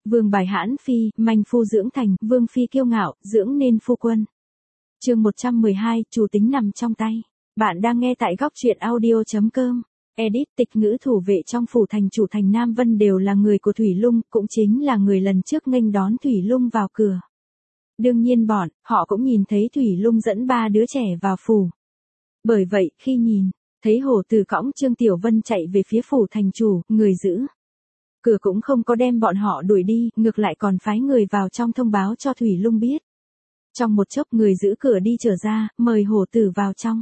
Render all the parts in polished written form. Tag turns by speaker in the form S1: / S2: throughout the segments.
S1: Vương bài hãn phi, manh phu dưỡng thành, vương phi kiêu ngạo, dưỡng nên phu quân. Chương 112, chủ tính nằm trong tay. Bạn đang nghe tại góc truyện audio.com. Edit. Tịch ngữ thủ vệ trong phủ thành chủ thành Nam Vân đều là người của Thủy Lung, cũng chính là người lần trước nghênh đón Thủy Lung vào cửa. Đương nhiên họ cũng nhìn thấy Thủy Lung dẫn 3 đứa trẻ vào phủ. Bởi vậy, khi nhìn thấy hổ tử cõng Trương Tiểu Vân chạy về phía phủ thành chủ, người giữ cửa cũng không có đem bọn họ đuổi đi, ngược lại còn phái người vào trong thông báo cho Thủy Lung biết. Trong một chốc người giữ cửa đi trở ra, mời hổ tử vào trong.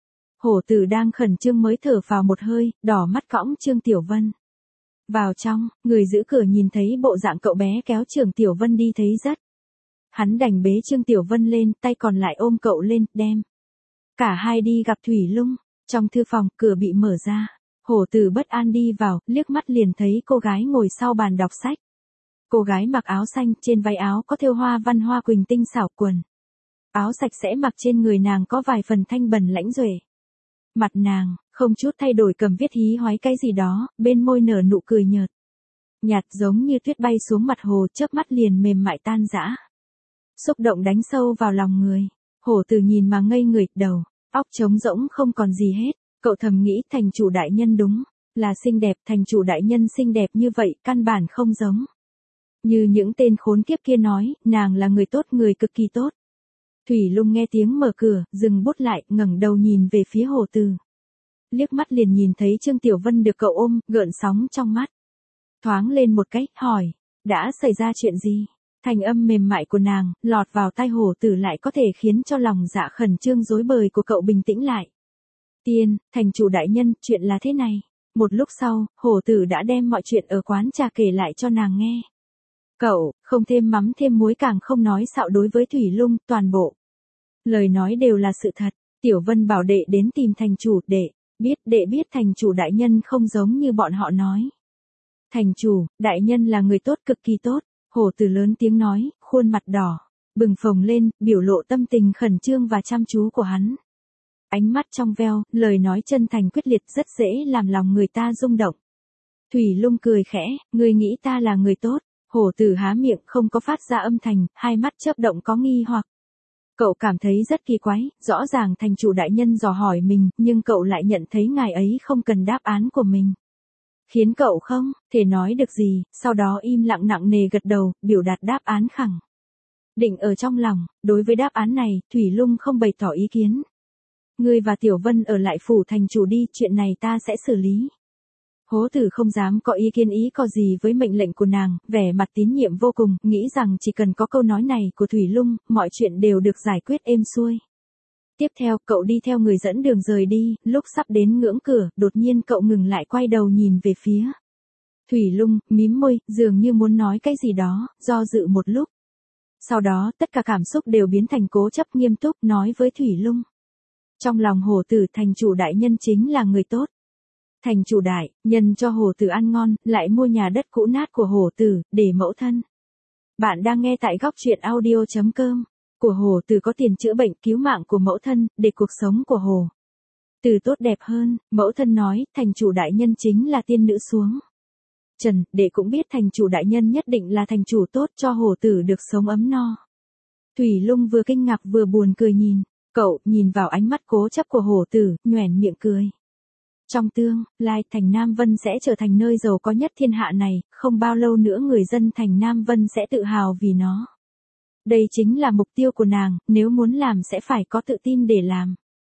S1: Hổ tử đang khẩn trương mới thở phào một hơi, đỏ mắt cõng Trương Tiểu Vân vào trong, người giữ cửa nhìn thấy bộ dạng cậu bé kéo Trương Tiểu Vân đi thấy rất. Hắn đành bế Trương Tiểu Vân lên, tay còn lại ôm cậu lên, đem cả hai đi gặp Thủy Lung. Trong thư phòng, cửa bị mở ra. Hổ tử bất an đi vào, liếc mắt liền thấy cô gái ngồi sau bàn đọc sách. Cô gái mặc áo xanh, trên váy áo có thêu hoa văn hoa quỳnh tinh xảo, quần áo sạch sẽ mặc trên người nàng có vài phần thanh bần lãnh duệ. Mặt nàng không chút thay đổi cầm viết hí hoái cái gì đó, bên môi nở nụ cười nhợt nhạt giống như tuyết bay xuống mặt hồ, chớp mắt liền mềm mại tan rã. Xúc động đánh sâu vào lòng người. Hổ tử nhìn mà ngây người, đầu óc trống rỗng không còn gì hết. Cậu thầm nghĩ thành chủ đại nhân đúng là xinh đẹp, thành chủ đại nhân xinh đẹp như vậy, căn bản không giống như những tên khốn kiếp kia nói, nàng là người tốt, người cực kỳ tốt. Thủy Lung nghe tiếng mở cửa, dừng bút lại, ngẩng đầu nhìn về phía hổ tử. Liếc mắt liền nhìn thấy Trương Tiểu Vân được cậu ôm, gợn sóng trong mắt thoáng lên một cái, hỏi, đã xảy ra chuyện gì? Thành âm mềm mại của nàng, lọt vào tai hổ tử lại có thể khiến cho lòng dạ khẩn trương rối bời của cậu bình tĩnh lại. Tiên, thành chủ đại nhân, chuyện là thế này. Một lúc sau, hổ tử đã đem mọi chuyện ở quán trà kể lại cho nàng nghe. Cậu, không thêm mắm thêm muối càng không nói xạo đối với Thủy Lung, toàn bộ lời nói đều là sự thật. Tiểu Vân bảo đệ đến tìm thành chủ, đệ biết thành chủ đại nhân không giống như bọn họ nói. Thành chủ, đại nhân là người tốt, cực kỳ tốt. Hổ tử lớn tiếng nói, khuôn mặt đỏ bừng phồng lên, biểu lộ tâm tình khẩn trương và chăm chú của hắn. Ánh mắt trong veo, lời nói chân thành quyết liệt, rất dễ làm lòng người ta rung động. Thủy Lung cười khẽ, ngươi nghĩ ta là người tốt? Hổ tử há miệng không có phát ra âm thanh, hai mắt chớp động có nghi hoặc. Cậu cảm thấy rất kỳ quái, rõ ràng thành chủ đại nhân dò hỏi mình, nhưng cậu lại nhận thấy ngài ấy không cần đáp án của mình. Khiến cậu không thể nói được gì, sau đó im lặng nặng nề gật đầu, biểu đạt đáp án khẳng định ở trong lòng. Đối với đáp án này, Thủy Lung không bày tỏ ý kiến. Ngươi và Tiểu Vân ở lại phủ thành chủ đi, chuyện này ta sẽ xử lý. Hổ tử không dám có ý kiến ý có gì với mệnh lệnh của nàng, vẻ mặt tín nhiệm vô cùng, nghĩ rằng chỉ cần có câu nói này của Thủy Lung, mọi chuyện đều được giải quyết êm xuôi. Tiếp theo, cậu đi theo người dẫn đường rời đi, lúc sắp đến ngưỡng cửa, đột nhiên cậu ngừng lại, quay đầu nhìn về phía Thủy Lung, mím môi, dường như muốn nói cái gì đó, do dự một lúc. Sau đó, tất cả cảm xúc đều biến thành cố chấp nghiêm túc, nói với Thủy Lung. Trong lòng hổ tử, thành chủ đại nhân chính là người tốt. Thành chủ đại nhân cho hổ tử ăn ngon, lại mua nhà đất cũ nát của hổ tử, để mẫu thân. Bạn đang nghe tại góc truyện audio.com. Của hổ tử có tiền chữa bệnh cứu mạng của mẫu thân, để cuộc sống của hổ tử tốt đẹp hơn. Mẫu thân nói, thành chủ đại nhân chính là tiên nữ xuống trần, để cũng biết thành chủ đại nhân nhất định là thành chủ tốt, cho hổ tử được sống ấm no. Thủy Lung vừa kinh ngạc vừa buồn cười nhìn cậu, nhìn vào ánh mắt cố chấp của hổ tử, nhoẻn miệng cười. Trong tương lai, thành Nam Vân sẽ trở thành nơi giàu có nhất thiên hạ này, không bao lâu nữa người dân thành Nam Vân sẽ tự hào vì nó. Đây chính là mục tiêu của nàng, nếu muốn làm sẽ phải có tự tin để làm.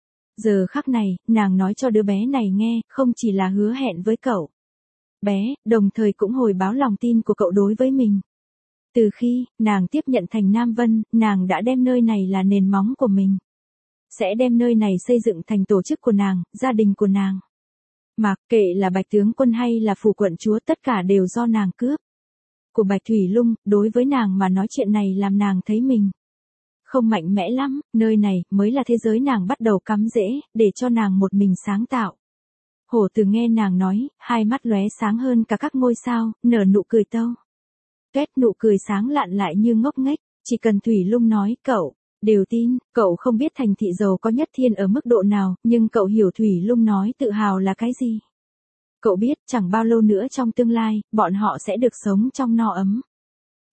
S1: Giờ khắc này, nàng nói cho đứa bé này nghe, không chỉ là hứa hẹn với cậu bé, đồng thời cũng hồi báo lòng tin của cậu đối với mình. Từ khi nàng tiếp nhận thành Nam Vân, nàng đã đem nơi này là nền móng của mình. Sẽ đem nơi này xây dựng thành tổ chức của nàng, gia đình của nàng. Mặc kệ là Bạch tướng quân hay là phủ quận chúa, tất cả đều do nàng cướp. Của Bạch Thủy Lung, đối với nàng mà nói chuyện này làm nàng thấy mình không mạnh mẽ lắm, nơi này mới là thế giới nàng bắt đầu cắm rễ, để cho nàng một mình sáng tạo. Hổ tử nghe nàng nói, hai mắt lóe sáng hơn cả các ngôi sao, nở nụ cười tâu. Tuét, nụ cười sáng lạn lại như ngốc nghếch, chỉ cần Thủy Lung nói, cậu đều tin. Cậu không biết thành thị giàu có nhất thiên ở mức độ nào, nhưng cậu hiểu Thủy Lung nói tự hào là cái gì. Cậu biết, chẳng bao lâu nữa trong tương lai, bọn họ sẽ được sống trong no ấm.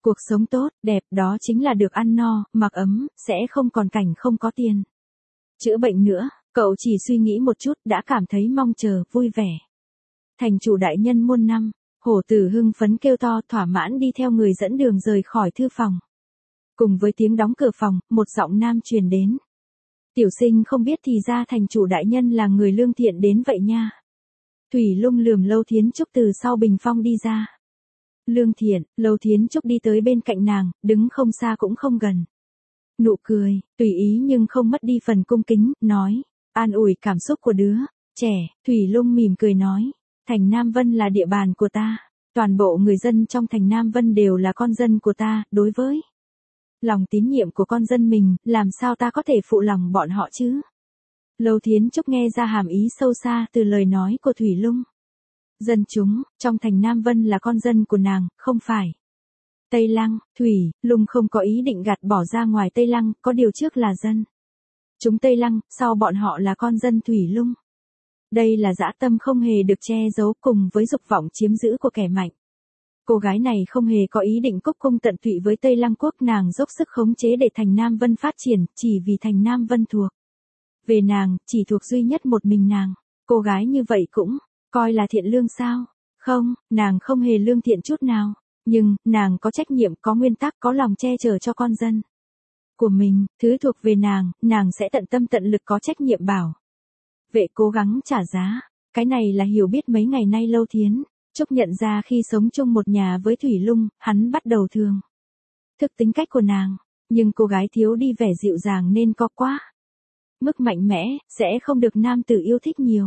S1: Cuộc sống tốt, đẹp đó chính là được ăn no, mặc ấm, sẽ không còn cảnh không có tiền. Chữa bệnh nữa, cậu chỉ suy nghĩ một chút đã cảm thấy mong chờ, vui vẻ. Thành chủ đại nhân muôn năm, hổ tử hưng phấn kêu to thỏa mãn đi theo người dẫn đường rời khỏi thư phòng. Cùng với tiếng đóng cửa phòng, một giọng nam truyền đến. Tiểu sinh không biết thì ra thành chủ đại nhân là người lương thiện đến vậy nha. Thủy Lung lườm Lâu Thiến Trúc từ sau bình phong đi ra. Lương thiện, Lâu Thiến Trúc đi tới bên cạnh nàng, đứng không xa cũng không gần. Nụ cười, tùy ý nhưng không mất đi phần cung kính, nói, an ủi cảm xúc của đứa trẻ. Thủy Lung mỉm cười nói, thành Nam Vân là địa bàn của ta, toàn bộ người dân trong thành Nam Vân đều là con dân của ta, đối với lòng tín nhiệm của con dân mình, làm sao ta có thể phụ lòng bọn họ chứ? Lâu Thiến Trúc nghe ra hàm ý sâu xa từ lời nói của Thủy Lung. Dân chúng, trong thành Nam Vân là con dân của nàng, không phải. Tây Lăng, Thủy Lung không có ý định gạt bỏ ra ngoài Tây Lăng, có điều trước là dân. Chúng Tây Lăng, sau bọn họ là con dân Thủy Lung. Đây là dã tâm không hề được che giấu cùng với dục vọng chiếm giữ của kẻ mạnh. Cô gái này không hề có ý định cúc cung tận tụy với Tây Lăng quốc, nàng dốc sức khống chế để thành Nam Vân phát triển, chỉ vì thành Nam Vân thuộc về nàng, chỉ thuộc duy nhất một mình nàng. Cô gái như vậy cũng coi là thiện lương sao? Không, nàng không hề lương thiện chút nào. Nhưng, nàng có trách nhiệm, có nguyên tắc, có lòng che chở cho con dân của mình, thứ thuộc về nàng sẽ tận tâm tận lực có trách nhiệm bảo vệ, cố gắng trả giá. Cái này là hiểu biết mấy ngày nay Lâu Thiến Trúc nhận ra khi sống chung một nhà với Thủy Lung, hắn bắt đầu thường thức tính cách của nàng, nhưng cô gái thiếu đi vẻ dịu dàng nên có quá mức mạnh mẽ, sẽ không được nam tử yêu thích nhiều.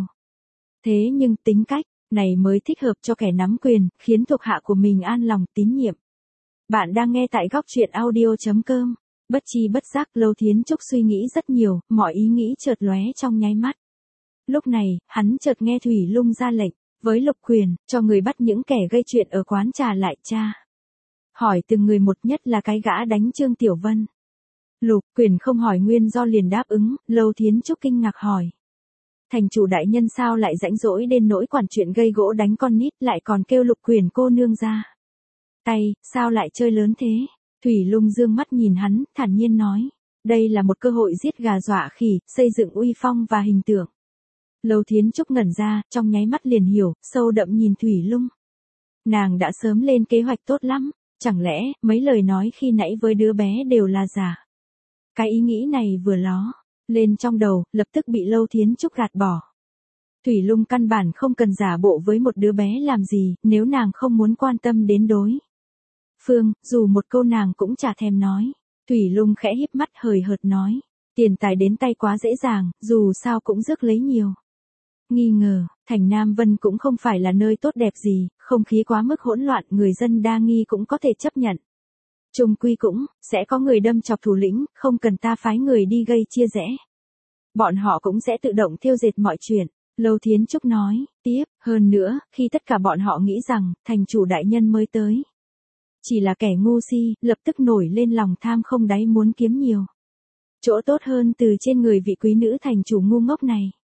S1: Thế nhưng tính cách này mới thích hợp cho kẻ nắm quyền, khiến thuộc hạ của mình an lòng tín nhiệm. Bạn đang nghe tại góc truyện audio.com. Bất chi bất giác Lâu Thiến Trúc suy nghĩ rất nhiều, mọi ý nghĩ chợt lóe trong nháy mắt. Lúc này, hắn chợt nghe Thủy Lung ra lệnh, với Lục Quyền, cho người bắt những kẻ gây chuyện ở quán trà lại tra. Hỏi từng người một, nhất là cái gã đánh Trương Tiểu Vân. Lục Quyền không hỏi nguyên do liền đáp ứng. Lâu Thiến Trúc kinh ngạc hỏi. Thành chủ đại nhân sao lại rãnh rỗi đến nỗi quản chuyện gây gỗ đánh con nít, lại còn kêu Lục Quyền cô nương ra tay, sao lại chơi lớn thế? Thủy Lung dương mắt nhìn hắn, thản nhiên nói. Đây là một cơ hội giết gà dọa khỉ, xây dựng uy phong và hình tượng. Lâu Thiến Trúc ngẩn ra, trong nháy mắt liền hiểu, sâu đậm nhìn Thủy Lung. Nàng đã sớm lên kế hoạch tốt lắm, chẳng lẽ, mấy lời nói khi nãy với đứa bé đều là giả? Cái ý nghĩ này vừa ló lên trong đầu, lập tức bị Lâu Thiến Trúc gạt bỏ. Thủy Lung căn bản không cần giả bộ với một đứa bé làm gì, nếu nàng không muốn quan tâm đến đối phương, dù một câu nàng cũng chả thèm nói. Thủy Lung khẽ híp mắt hời hợt nói, tiền tài đến tay quá dễ dàng, dù sao cũng rước lấy nhiều nghi ngờ. Thành Nam Vân cũng không phải là nơi tốt đẹp gì, không khí quá mức hỗn loạn, người dân đa nghi cũng có thể chấp nhận. Chung quy cũng sẽ có người đâm chọc thủ lĩnh, không cần ta phái người đi gây chia rẽ. Bọn họ cũng sẽ tự động tiêu diệt mọi chuyện. Lâu Thiến Trúc nói tiếp, hơn nữa, khi tất cả bọn họ nghĩ rằng thành chủ đại nhân mới tới chỉ là kẻ ngu si, lập tức nổi lên lòng tham không đáy muốn kiếm nhiều chỗ tốt hơn từ trên người vị quý nữ thành chủ ngu ngốc này.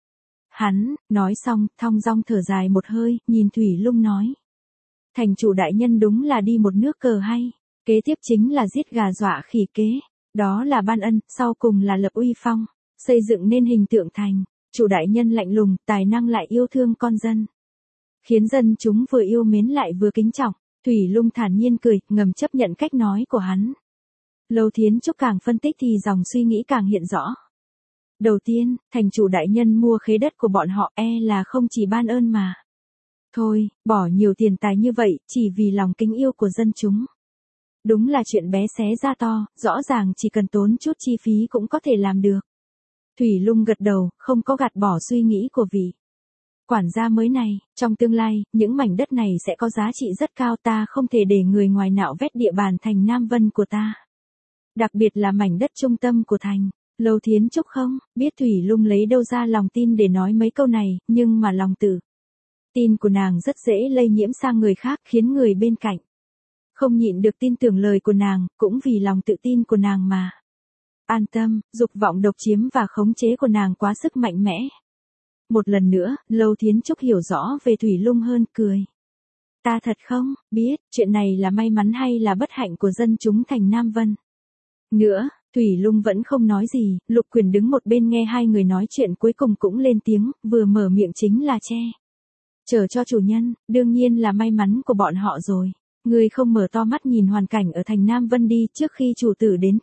S1: Hắn nói xong, thong dong thở dài một hơi, nhìn Thủy Lung nói. Thành chủ đại nhân đúng là đi một nước cờ hay. Kế tiếp chính là giết gà dọa khỉ kế. Đó là ban ân, sau cùng là lập uy phong. Xây dựng nên hình tượng thành chủ đại nhân lạnh lùng, tài năng lại yêu thương con dân. Khiến dân chúng vừa yêu mến lại vừa kính trọng. Thủy Lung thản nhiên cười, ngầm chấp nhận cách nói của hắn. Lâu Thiến Trúc càng phân tích thì dòng suy nghĩ càng hiện rõ. Đầu tiên, thành chủ đại nhân mua khế đất của bọn họ là không chỉ ban ơn mà thôi, bỏ nhiều tiền tài như vậy, chỉ vì lòng kính yêu của dân chúng. Đúng là chuyện bé xé ra to, rõ ràng chỉ cần tốn chút chi phí cũng có thể làm được. Thủy Lung gật đầu, không có gạt bỏ suy nghĩ của vị quản gia mới này, trong tương lai, những mảnh đất này sẽ có giá trị rất cao, ta không thể để người ngoài nạo vét địa bàn thành Nam Vân của ta. Đặc biệt là mảnh đất trung tâm của thành. Lâu Thiến Trúc không biết Thủy Lung lấy đâu ra lòng tin để nói mấy câu này, nhưng mà lòng tự tin của nàng rất dễ lây nhiễm sang người khác, khiến người bên cạnh không nhịn được tin tưởng lời của nàng, cũng vì lòng tự tin của nàng mà an tâm. Dục vọng độc chiếm và khống chế của nàng quá sức mạnh mẽ. Một lần nữa, Lâu Thiến Trúc hiểu rõ về Thủy Lung hơn, cười. Ta thật không biết, chuyện này là may mắn hay là bất hạnh của dân chúng thành Nam Vân. Nữa, Thủy Lung vẫn không nói gì, Lục Quyền đứng một bên nghe hai người nói chuyện cuối cùng cũng lên tiếng, vừa mở miệng chính là che chở cho chủ nhân, đương nhiên là may mắn của bọn họ rồi. Ngươi không mở to mắt nhìn hoàn cảnh ở thành Nam Vân đi, trước khi chủ tử đến,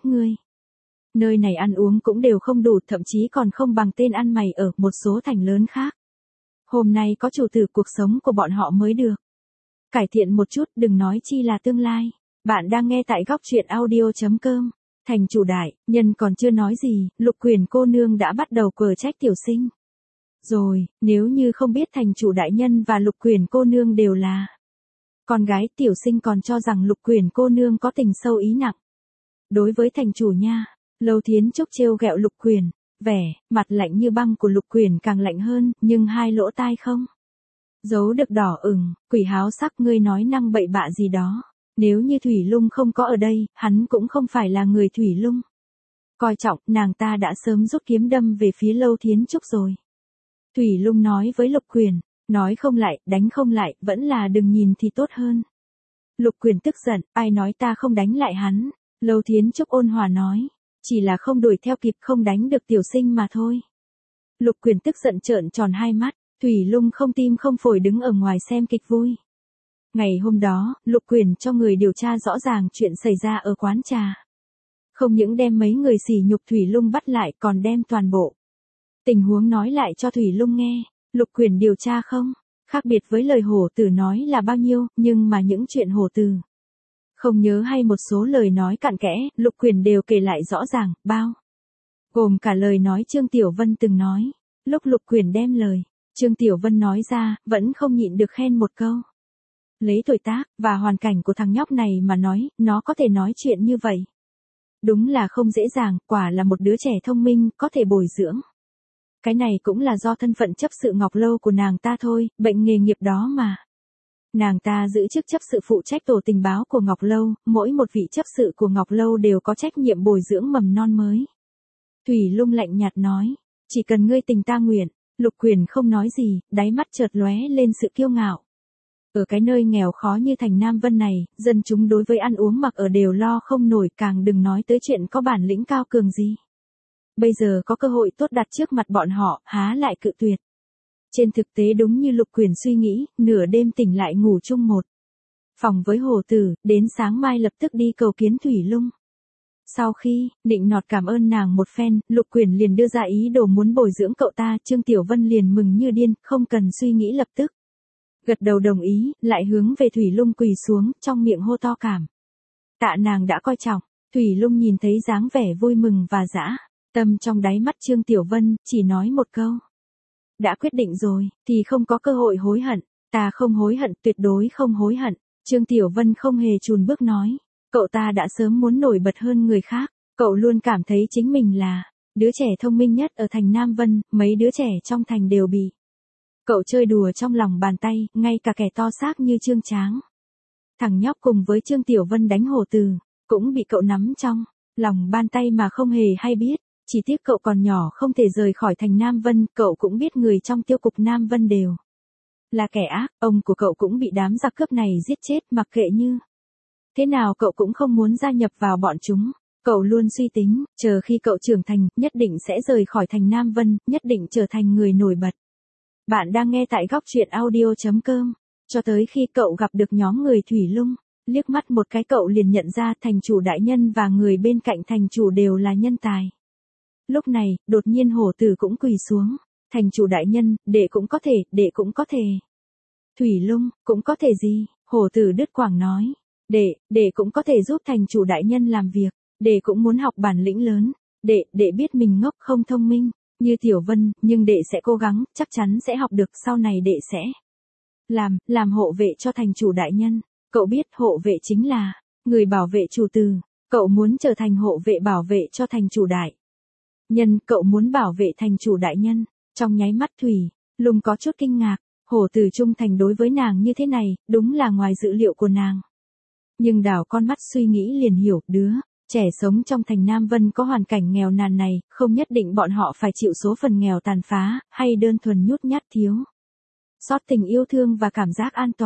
S1: nơi này ăn uống cũng đều không đủ, thậm chí còn không bằng tên ăn mày ở một số thành lớn khác. Hôm nay có chủ tử, cuộc sống của bọn họ mới được cải thiện một chút, đừng nói chi là tương lai. Bạn đang nghe tại góc truyện audio.com. Thành chủ đại nhân còn chưa nói gì, Lục Quyền cô nương đã bắt đầu quở trách tiểu sinh. Rồi, nếu như không biết thành chủ đại nhân và Lục Quyền cô nương đều là con gái, tiểu sinh còn cho rằng Lục Quyền cô nương có tình sâu ý nặng đối với thành chủ nha. Lâu Thiến Trúc trêu ghẹo Lục Quyền, vẻ mặt lạnh như băng của Lục Quyền càng lạnh hơn, nhưng hai lỗ tai không giấu được đỏ ửng. Quỷ háo sắc, ngươi nói năng bậy bạ gì đó. Nếu như Thủy Lung không có ở đây, hắn cũng không phải là người Thủy Lung coi trọng, nàng ta đã sớm rút kiếm đâm về phía Lâu Thiến Trúc rồi. Thủy Lung nói với Lục Quyền, nói không lại, đánh không lại, vẫn là đừng nhìn thì tốt hơn. Lục Quyền tức giận, ai nói ta không đánh lại hắn. Lâu Thiến Trúc ôn hòa nói, chỉ là không đuổi theo kịp, không đánh được tiểu sinh mà thôi. Lục Quyền tức giận trợn tròn hai mắt, Thủy Lung không tim không phổi đứng ở ngoài xem kịch vui. Ngày hôm đó, Lục Quyền cho người điều tra rõ ràng chuyện xảy ra ở quán trà. Không những đem mấy người sỉ nhục Thủy Lung bắt lại, còn đem toàn bộ tình huống nói lại cho Thủy Lung nghe. Lục Quyền điều tra không khác biệt với lời hổ tử nói là bao nhiêu, nhưng mà những chuyện hổ tử không nhớ hay một số lời nói cặn kẽ, Lục Quyền đều kể lại rõ ràng, bao gồm cả lời nói Trương Tiểu Vân từng nói. Lúc Lục Quyền đem lời Trương Tiểu Vân nói ra, vẫn không nhịn được khen một câu. Lấy tuổi tác và hoàn cảnh của thằng nhóc này mà nói, nó có thể nói chuyện như vậy. Đúng là không dễ dàng, quả là một đứa trẻ thông minh, có thể bồi dưỡng. Cái này cũng là do thân phận chấp sự Ngọc Lâu của nàng ta thôi, bệnh nghề nghiệp đó mà. Nàng ta giữ chức chấp sự phụ trách tổ tình báo của Ngọc Lâu, mỗi một vị chấp sự của Ngọc Lâu đều có trách nhiệm bồi dưỡng mầm non mới. Thủy Lung lạnh nhạt nói, chỉ cần ngươi tình ta nguyện. Lục Quyền không nói gì, đáy mắt chợt lóe lên sự kiêu ngạo. Ở cái nơi nghèo khó như thành Nam Vân này, dân chúng đối với ăn uống mặc ở đều lo không nổi, càng đừng nói tới chuyện có bản lĩnh cao cường gì. Bây giờ có cơ hội tốt đặt trước mặt bọn họ, há lại cự tuyệt. Trên thực tế đúng như Lục Quyền suy nghĩ, nửa đêm tỉnh lại ngủ chung một phòng với hổ tử, đến sáng mai lập tức đi cầu kiến Thủy Lung. Sau khi định nọt cảm ơn nàng một phen, Lục Quyền liền đưa ra ý đồ muốn bồi dưỡng cậu ta. Trương Tiểu Vân liền mừng như điên, không cần suy nghĩ lập tức gật đầu đồng ý, lại hướng về Thủy Lung quỳ xuống, trong miệng hô to cảm tạ nàng đã coi trọng. Thủy Lung nhìn thấy dáng vẻ vui mừng và dã tâm trong đáy mắt Trương Tiểu Vân, chỉ nói một câu, đã quyết định rồi thì không có cơ hội hối hận. Ta không hối hận, tuyệt đối không hối hận. Trương Tiểu Vân không hề chùn bước nói, cậu ta đã sớm muốn nổi bật hơn người khác, cậu luôn cảm thấy chính mình là đứa trẻ thông minh nhất ở thành Nam Vân, mấy đứa trẻ trong thành đều bị cậu chơi đùa trong lòng bàn tay, ngay cả kẻ to xác như Trương Tráng. Thằng nhóc cùng với Trương Tiểu Vân đánh hổ tử, cũng bị cậu nắm trong lòng bàn tay mà không hề hay biết. Chỉ tiếc cậu còn nhỏ không thể rời khỏi thành Nam Vân, cậu cũng biết người trong tiêu cục Nam Vân đều là kẻ ác, ông của cậu cũng bị đám giặc cướp này giết chết, mặc kệ như thế nào cậu cũng không muốn gia nhập vào bọn chúng. Cậu luôn suy tính, chờ khi cậu trưởng thành, nhất định sẽ rời khỏi thành Nam Vân, nhất định trở thành người nổi bật. Bạn đang nghe tại góc truyện audio.com. Cho tới khi cậu gặp được nhóm người Thủy Lung, liếc mắt một cái cậu liền nhận ra thành chủ đại nhân và người bên cạnh thành chủ đều là nhân tài. Lúc này, đột nhiên hổ tử cũng quỳ xuống. Thành chủ đại nhân, đệ cũng có thể, đệ cũng có thể. Thủy Lung, cũng có thể gì? Hổ tử đứt quãng nói. Đệ cũng có thể giúp thành chủ đại nhân làm việc. Đệ cũng muốn học bản lĩnh lớn. Đệ biết mình ngốc không thông minh, như Tiểu Vân, nhưng đệ sẽ cố gắng, chắc chắn sẽ học được, sau này đệ sẽ làm hộ vệ cho thành chủ đại nhân. Cậu biết hộ vệ chính là người bảo vệ chủ tử. Cậu muốn trở thành hộ vệ bảo vệ cho thành chủ đại nhân, cậu muốn bảo vệ thành chủ đại nhân. Trong nháy mắt Thủy Lung có chút kinh ngạc, hổ tử trung thành đối với nàng như thế này, đúng là ngoài dự liệu của nàng. Nhưng đảo con mắt suy nghĩ liền hiểu, đứa trẻ sống trong thành Nam Vân có hoàn cảnh nghèo nàn này, không nhất định bọn họ phải chịu số phần nghèo tàn phá, hay đơn thuần nhút nhát thiếu sót tình yêu thương và cảm giác an toàn.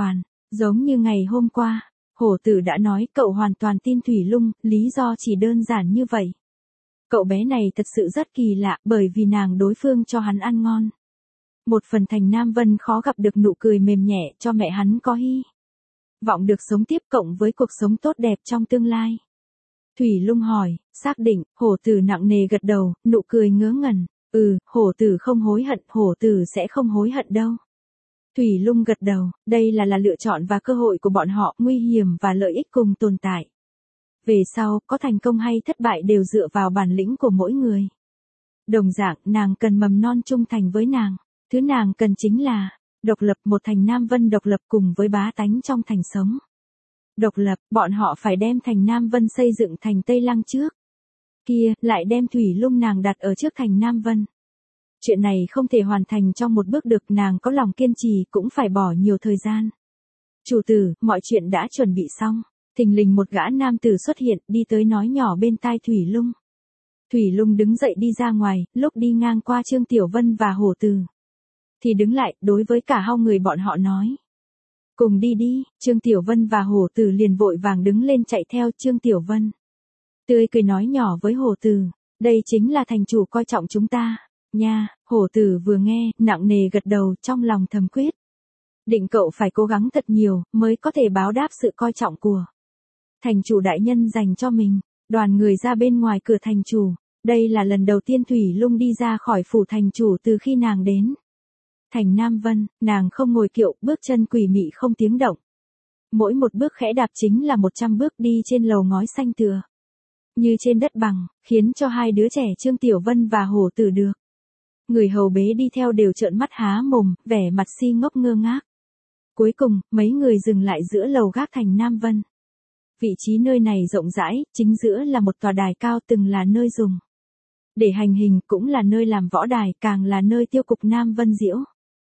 S1: Giống như ngày hôm qua, hổ tử đã nói cậu hoàn toàn tin Thủy Lung, lý do chỉ đơn giản như vậy. Cậu bé này thật sự rất kỳ lạ bởi vì nàng đối phương cho hắn ăn ngon. Một phần Thành Nam Vân khó gặp được nụ cười mềm nhẹ cho mẹ hắn có hy vọng được sống tiếp cộng với cuộc sống tốt đẹp trong tương lai. Thủy Lung hỏi, xác định, hổ tử nặng nề gật đầu, nụ cười ngớ ngẩn. Hổ tử không hối hận, hổ tử sẽ không hối hận đâu. Thủy Lung gật đầu, đây là lựa chọn và cơ hội của bọn họ, nguy hiểm và lợi ích cùng tồn tại. Về sau, có thành công hay thất bại đều dựa vào bản lĩnh của mỗi người. Đồng dạng, nàng cần mầm non trung thành với nàng. Thứ nàng cần chính là độc lập, một Thành Nam Vân độc lập cùng với bá tánh trong thành sống. Độc lập, bọn họ phải đem Thành Nam Vân xây dựng thành Tây Lăng trước. Kia, lại đem Thủy Lung nàng đặt ở trước Thành Nam Vân. Chuyện này không thể hoàn thành trong một bước được, nàng có lòng kiên trì cũng phải bỏ nhiều thời gian. Chủ tử, mọi chuyện đã chuẩn bị xong. Thình lình một gã nam tử xuất hiện, đi tới nói nhỏ bên tai Thủy Lung. Thủy Lung đứng dậy đi ra ngoài, lúc đi ngang qua Trương Tiểu Vân và hổ tử thì đứng lại, đối với cả hai người bọn họ nói. Cùng đi đi, Trương Tiểu Vân và hổ tử liền vội vàng đứng lên chạy theo Trương Tiểu Vân. Tươi cười nói nhỏ với hổ tử, đây chính là thành chủ coi trọng chúng ta, nha. Hổ tử vừa nghe, nặng nề gật đầu, trong lòng thầm quyết. Định cậu phải cố gắng thật nhiều, mới có thể báo đáp sự coi trọng của thành chủ đại nhân dành cho mình. Đoàn người ra bên ngoài cửa thành chủ, đây là lần đầu tiên Thủy Lung đi ra khỏi phủ thành chủ từ khi nàng đến Thành Nam Vân. Nàng không ngồi kiệu, bước chân quỷ mị không tiếng động. Mỗi một bước khẽ đạp chính là 100 bước đi trên lầu ngói xanh tựa như trên đất bằng, khiến cho hai đứa trẻ Trương Tiểu Vân và hổ tử được người hầu bế đi theo đều trợn mắt há mồm, vẻ mặt si ngốc ngơ ngác. Cuối cùng, mấy người dừng lại giữa lầu gác Thành Nam Vân. Vị trí nơi này rộng rãi, chính giữa là một tòa đài cao, từng là nơi dùng để hành hình, cũng là nơi làm võ đài, càng là nơi tiêu cục Nam Vân Diễu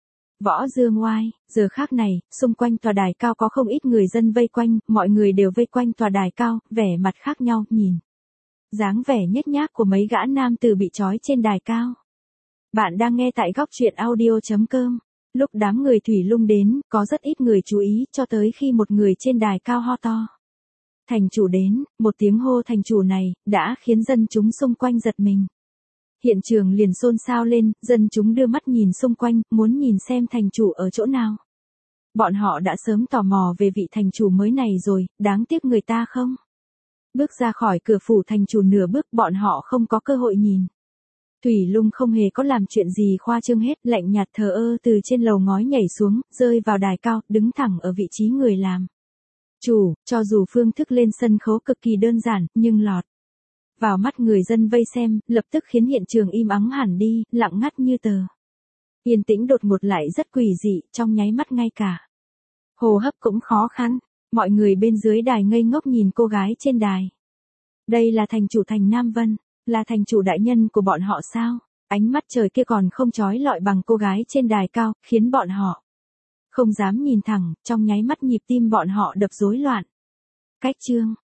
S1: võ dương oai. Giờ khác này, xung quanh tòa đài cao có không ít người dân vây quanh, mọi người đều vây quanh tòa đài cao, vẻ mặt khác nhau, nhìn dáng vẻ nhếch nhác của mấy gã nam tử bị trói trên đài cao. Bạn đang nghe tại góc truyện audio.com. Lúc đám người Thủy Lung đến, có rất ít người chú ý, cho tới khi một người trên đài cao ho to. Thành chủ đến, một tiếng hô thành chủ này, đã khiến dân chúng xung quanh giật mình. Hiện trường liền xôn xao lên, dân chúng đưa mắt nhìn xung quanh, muốn nhìn xem thành chủ ở chỗ nào. Bọn họ đã sớm tò mò về vị thành chủ mới này rồi, đáng tiếc người ta không bước ra khỏi cửa phủ thành chủ nửa bước, bọn họ không có cơ hội nhìn. Thủy Lung không hề có làm chuyện gì khoa trương hết, lạnh nhạt thờ ơ từ trên lầu ngói nhảy xuống, rơi vào đài cao, đứng thẳng ở vị trí người làm chủ. Cho dù phương thức lên sân khấu cực kỳ đơn giản, nhưng lọt vào mắt người dân vây xem, lập tức khiến hiện trường im ắng hẳn đi, lặng ngắt như tờ. Yên tĩnh đột ngột lại rất quỷ dị, trong nháy mắt ngay cả hô hấp cũng khó khăn. Mọi người bên dưới đài ngây ngốc nhìn cô gái trên đài. Đây là thành chủ Thành Nam Vân, là thành chủ đại nhân của bọn họ sao? Ánh mắt trời kia còn không chói lọi bằng cô gái trên đài cao, khiến bọn họ không dám nhìn thẳng, trong nháy mắt nhịp tim bọn họ đập rối loạn. Cách chương